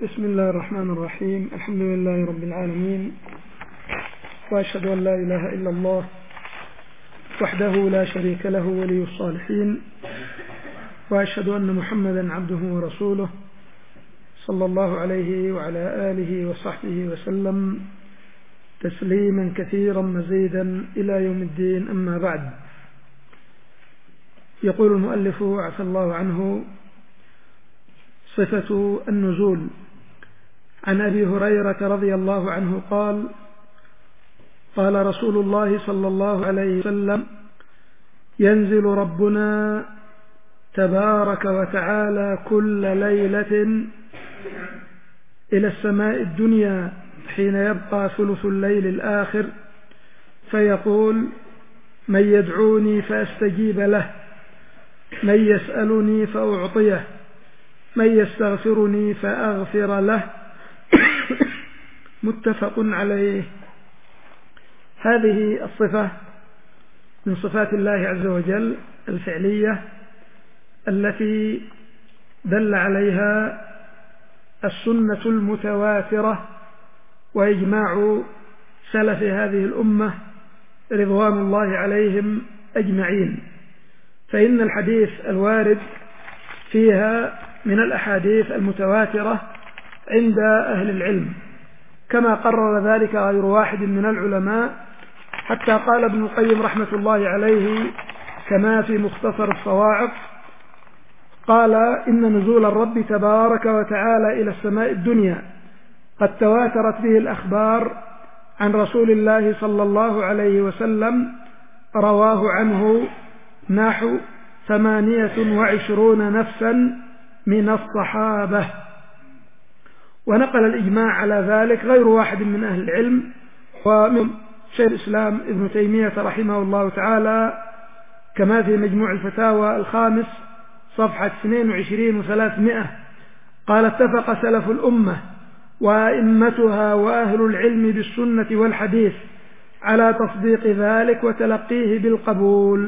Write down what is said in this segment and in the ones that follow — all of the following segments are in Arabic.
بسم الله الرحمن الرحيم. الحمد لله رب العالمين، وأشهد أن لا إله إلا الله وحده لا شريك له ولي الصالحين، وأشهد أن محمدا عبده ورسوله صلى الله عليه وعلى آله وصحبه وسلم تسليما كثيرا مزيدا إلى يوم الدين. أما بعد، يقول المؤلف عفى الله عنه: صفة النزول. عن أبي هريرة رضي الله عنه قال: قال رسول الله صلى الله عليه وسلم: ينزل ربنا تبارك وتعالى كل ليلة إلى السماء الدنيا حين يبقى ثلث الليل الآخر، فيقول: من يدعوني فأستجيب له، من يسألني فأعطيه، من يستغفرني فأغفر له. متفق عليه. هذه الصفة من صفات الله عز وجل الفعلية التي دل عليها السنة المتواترة وإجماع سلف هذه الأمة رضوان الله عليهم أجمعين، فإن الحديث الوارد فيها من الأحاديث المتواترة عند أهل العلم، كما قرر ذلك غير واحد من العلماء، حتى قال ابن القيم رحمة الله عليه كما في مختصر الصواعق، قال: إن نزول الرب تبارك وتعالى إلى السماء الدنيا قد تواترت به الأخبار عن رسول الله صلى الله عليه وسلم، رواه عنه نحو 28 نفسا من الصحابة. ونقل الإجماع على ذلك غير واحد من أهل العلم، ومن شيخ الإسلام ابن تيمية رحمه الله تعالى كما في مجموع الفتاوى الخامس صفحة 22 و300 قال: اتفق سلف الأمة وأئمتها وأهل العلم بالسنة والحديث على تصديق ذلك وتلقيه بالقبول.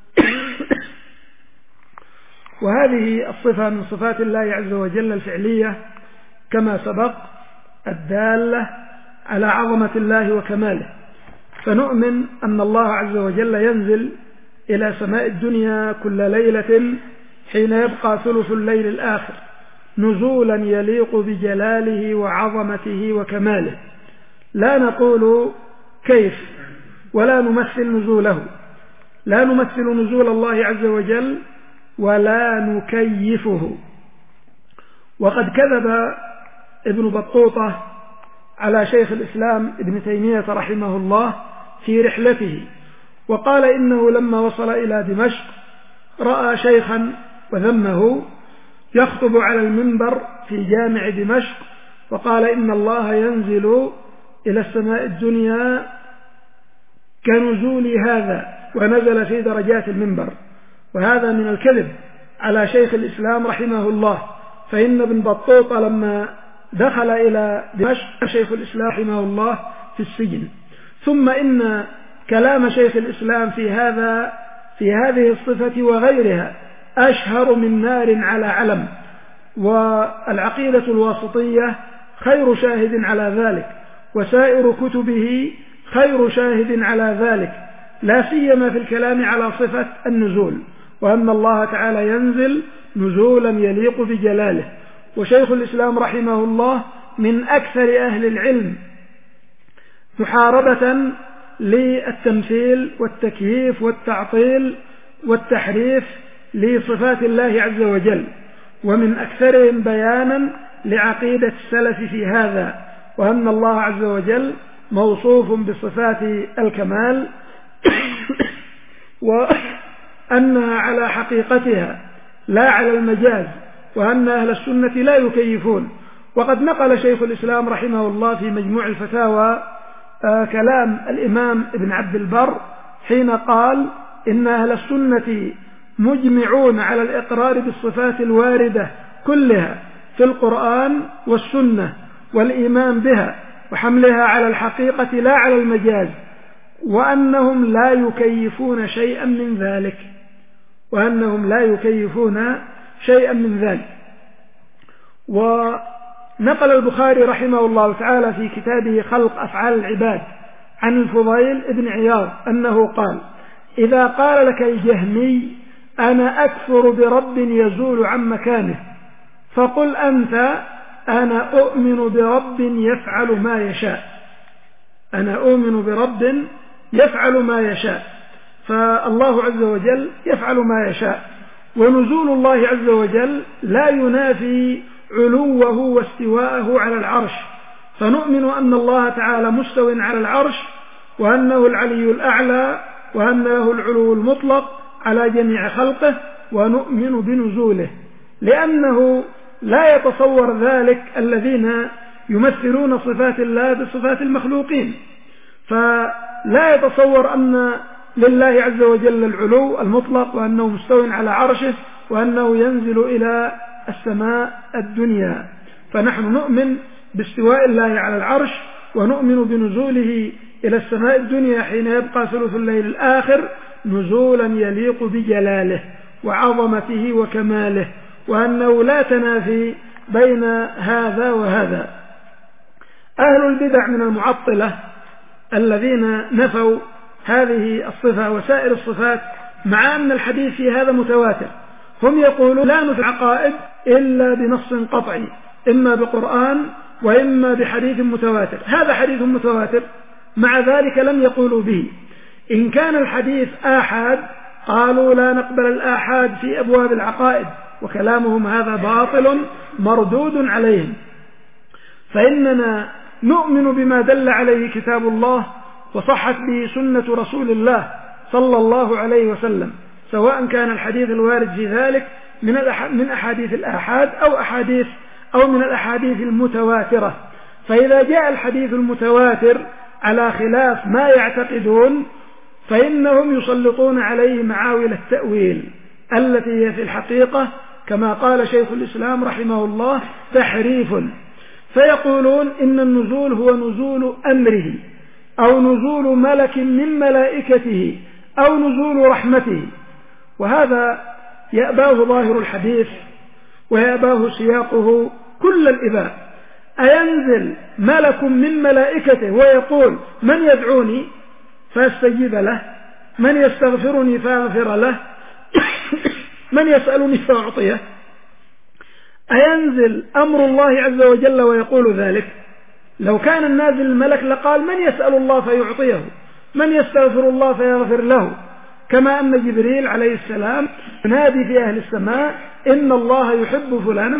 وهذه الصفة من صفات الله عز وجل الفعلية كما سبق الدالة على عظمة الله وكماله، فنؤمن أن الله عز وجل ينزل إلى سماء الدنيا كل ليلة حين يبقى ثلث الليل الآخر نزولا يليق بجلاله وعظمته وكماله، لا نقول كيف ولا نمثل نزوله، لا نمثل نزول الله عز وجل ولا نكيفه. وقد كذب ابن بطوطة على شيخ الإسلام ابن تيمية رحمه الله في رحلته، وقال إنه لما وصل إلى دمشق رأى شيخا وذمه يخطب على المنبر في جامع دمشق، وقال: إن الله ينزل إلى السماء الدنيا كنزول هذا، ونزل في درجات المنبر. وهذا من الكذب على شيخ الإسلام رحمه الله، فإن ابن بطوطة لما دخل إلى دمشق شيخ الإسلام رحمه الله في السجن. ثم إن كلام شيخ الإسلام في هذه الصفة وغيرها أشهر من نار على علم، والعقيدة الواسطية خير شاهد على ذلك، وسائر كتبه خير شاهد على ذلك، لا سيما في الكلام على صفة النزول، وأن الله تعالى ينزل نزولا يليق بجلاله. وشيخ الإسلام رحمه الله من أكثر أهل العلم محاربة للتمثيل والتكييف والتعطيل والتحريف لصفات الله عز وجل، ومن أكثرهم بيانا لعقيدة السلف في هذا، وأن الله عز وجل موصوف بصفات الكمال وأنها على حقيقتها لا على المجاز، وأن أهل السنة لا يكيفون. وقد نقل شيخ الإسلام رحمه الله في مجموع الفتاوى كلام الإمام ابن عبد البر حين قال: إن أهل السنة مجمعون على الإقرار بالصفات الواردة كلها في القرآن والسنة والإيمان بها وحملها على الحقيقة لا على المجاز، وأنهم لا يكيفون شيئا من ذلك، نقل البخاري رحمه الله تعالى في كتابه خلق أفعال العباد عن الفضيل ابن عياض أنه قال: إذا قال لك الجهمي أنا أكفر برب يزول عن مكانه فقل أنت أنا أؤمن برب يفعل ما يشاء. أنا أؤمن برب يفعل ما يشاء، فالله عز وجل يفعل ما يشاء، ونزول الله عز وجل لا ينافي علوه واستواءه على العرش، فنؤمن أن الله تعالى مستو على العرش، وأنه العلي الأعلى، وأنه العلو المطلق على جميع خلقه، ونؤمن بنزوله، لأنه لا يتصور ذلك الذين يمثلون صفات الله بصفات المخلوقين، فلا يتصور أن لله عز وجل العلو المطلق، وأنه مستو على عرشه، وأنه ينزل إلى السماء الدنيا. فنحن نؤمن باستواء الله على العرش، ونؤمن بنزوله إلى السماء الدنيا حين يبقى ثلث الليل الآخر نزولا يليق بجلاله وعظمته وكماله، وأنه لا تنافي بين هذا وهذا. أهل البدع من المعطلة الذين نفوا هذه الصفة وسائر الصفات مع أن الحديث في هذا متواتر، هم يقولون لا نثبت عقائد إلا بنص قطعي، إما بقرآن وإما بحديث متواتر. هذا حديث متواتر، مع ذلك لم يقولوا به. إن كان الحديث آحاد قالوا لا نقبل الآحاد في أبواب العقائد، وكلامهم هذا باطل مردود عليهم، فإننا نؤمن بما دل عليه كتاب الله وصحت به سنة رسول الله صلى الله عليه وسلم، سواء كان الحديث الوارد في ذلك من أحاديث الآحاد أو من الأحاديث المتواترة. فإذا جاء الحديث المتواتر على خلاف ما يعتقدون فإنهم يسلطون عليه معاول التأويل التي هي في الحقيقة كما قال شيخ الإسلام رحمه الله تحريف، فيقولون إن النزول هو نزول أمره، أو نزول ملك من ملائكته، أو نزول رحمته، وهذا يأباه ظاهر الحديث ويأباه سياقه كل الإباء. أينزل ملك من ملائكته ويقول من يدعوني فاستجيب له، من يستغفرني فاغفر له، من يسألني فأعطيه؟ أينزل أمر الله عز وجل ويقول ذلك؟ لو كان النازل الملك لقال من يسأل الله فيعطيه، من يستغفر الله فيغفر له، كما أن جبريل عليه السلام ينادي في أهل السماء إن الله يحب فلانا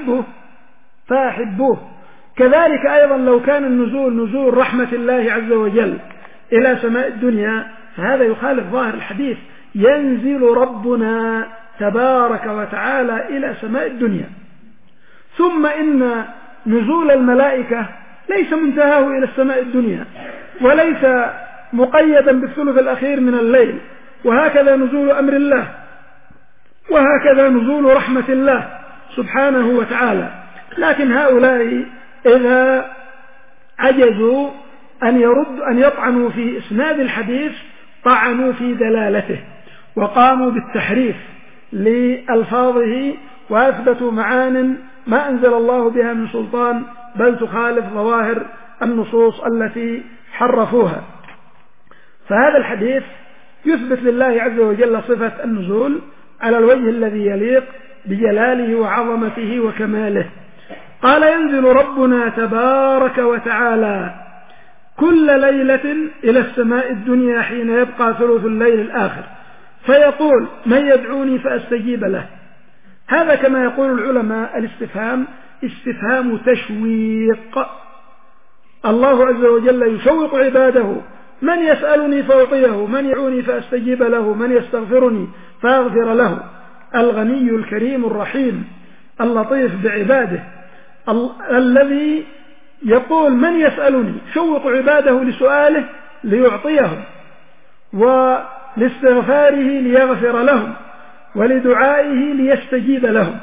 فأحبوه. كذلك أيضا لو كان النزول نزول رحمة الله عز وجل إلى سماء الدنيا فهذا يخالف ظاهر الحديث، ينزل ربنا تبارك وتعالى إلى سماء الدنيا. ثم إن نزول الملائكة ليس منتهاه إلى السماء الدنيا، وليس مقيدا بالثلث الأخير من الليل، وهكذا نزول أمر الله، وهكذا نزول رحمة الله سبحانه وتعالى. لكن هؤلاء إذا عجزوا أن يطعنوا في إسناد الحديث طعنوا في دلالته، وقاموا بالتحريف لألفاظه، وأثبتوا معان ما أنزل الله بها من سلطان، بل تخالف ظواهر النصوص التي حرفوها. فهذا الحديث يثبت لله عز وجل صفة النزول على الوجه الذي يليق بجلاله وعظمته وكماله. قال ينزل ربنا تبارك وتعالى كل ليلة إلى السماء الدنيا حين يبقى ثلث الليل الآخر فيقول من يدعوني فأستجيب له. هذا كما يقول العلماء الاستفهام استفهام تشويق، الله عز وجل يشوق عباده، من يسألني فأعطيه، من يدعوني فأستجيب له، من يستغفرني فأغفر له. الغني الكريم الرحيم اللطيف بعباده الذي يقول من يسألني، شوق عباده لسؤاله ليعطيهم، ولاستغفاره ليغفر لهم، ولدعائه ليستجيب لهم.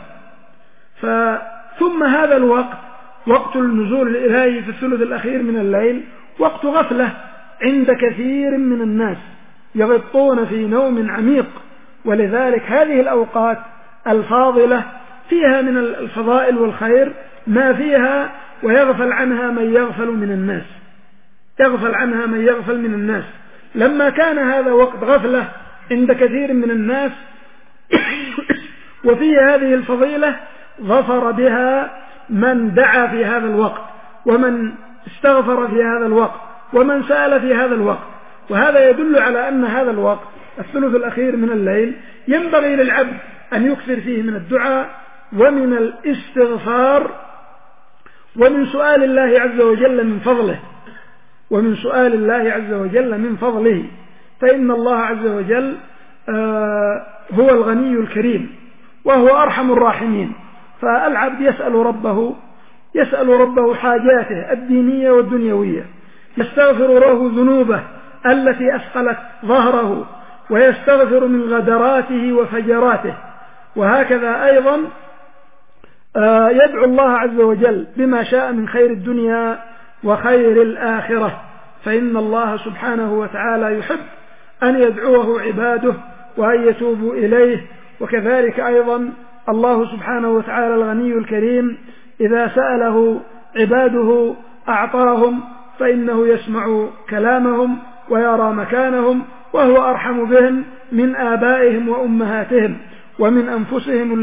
ثم هذا الوقت وقت النزول الإلهي في الثلث الأخير من الليل وقت غفلة عند كثير من الناس يغطون في نوم عميق، ولذلك هذه الأوقات الفاضلة فيها من الفضائل والخير ما فيها ويغفل عنها من يغفل من الناس، يغفل عنها من يغفل من الناس. لما كان هذا وقت غفلة عند كثير من الناس وفي هذه الفضيلة ظفر بها من دعا في هذا الوقت، ومن استغفر في هذا الوقت، ومن سأل في هذا الوقت. وهذا يدل على أن هذا الوقت الثلث الأخير من الليل ينبغي للعبد أن يكثر فيه من الدعاء ومن الاستغفار ومن سؤال الله عز وجل من فضله، ومن سؤال الله عز وجل من فضله، فإن الله عز وجل هو الغني الكريم وهو أرحم الراحمين. فالعبد يسأل ربه حاجاته الدينية والدنيوية، يستغفر له ذنوبه التي أثقلت ظهره، ويستغفر من غدراته وفجراته. وهكذا أيضا يدعو الله عز وجل بما شاء من خير الدنيا وخير الآخرة، فإن الله سبحانه وتعالى يحب أن يدعوه عباده وأن يتوبوا إليه. وكذلك أيضا الله سبحانه وتعالى الغني الكريم إذا سأله عباده أعطاهم، فإنه يسمع كلامهم ويرى مكانهم، وهو أرحم بهم من آبائهم وأمهاتهم ومن أنفسهم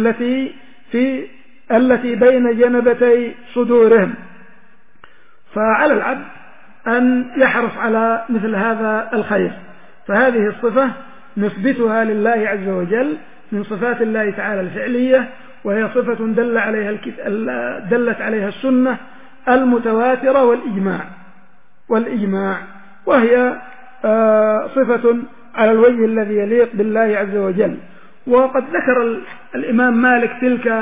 التي بين جنبتي صدورهم. فعلى العبد أن يحرص على مثل هذا الخير. فهذه الصفة نثبتها لله عز وجل من صفات الله تعالى الفعلية، وهي صفة دلت عليها السنة المتواترة والإجماع، وهي صفة على الوجه الذي يليق بالله عز وجل. وقد ذكر الإمام مالك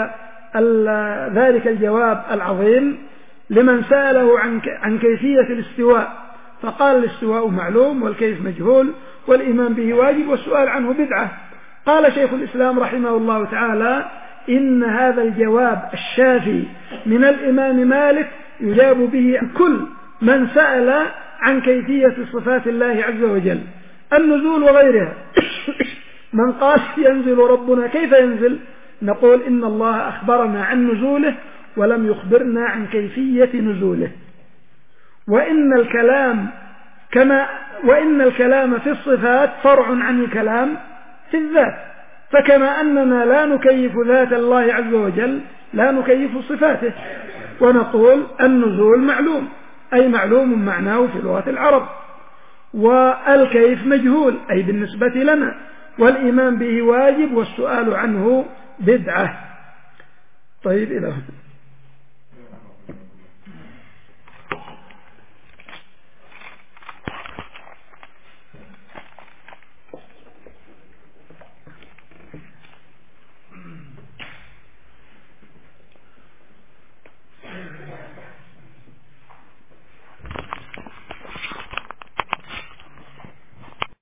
ذلك الجواب العظيم لمن سأله عن كيفية الاستواء، فقال الاستواء معلوم والكيف مجهول والإيمان به واجب والسؤال عنه بدعة. قال شيخ الإسلام رحمه الله تعالى: إن هذا الجواب الشافي من الإمام مالك يجاب به عن كل من سأل عن كيفية صفات الله عز وجل، النزول وغيرها. من قال ينزل ربنا، كيف ينزل؟ نقول إن الله أخبرنا عن نزوله ولم يخبرنا عن كيفية نزوله. وإن الكلام في الصفات فرع عن الكلام في الذات، فكما أننا لا نكيف ذات الله عز وجل لا نكيف صفاته، ونقول النزول معلوم، أي معلوم معناه في لغة العرب، والكيف مجهول أي بالنسبة لنا، والإيمان به واجب والسؤال عنه بدعة. طيب إلى هنا.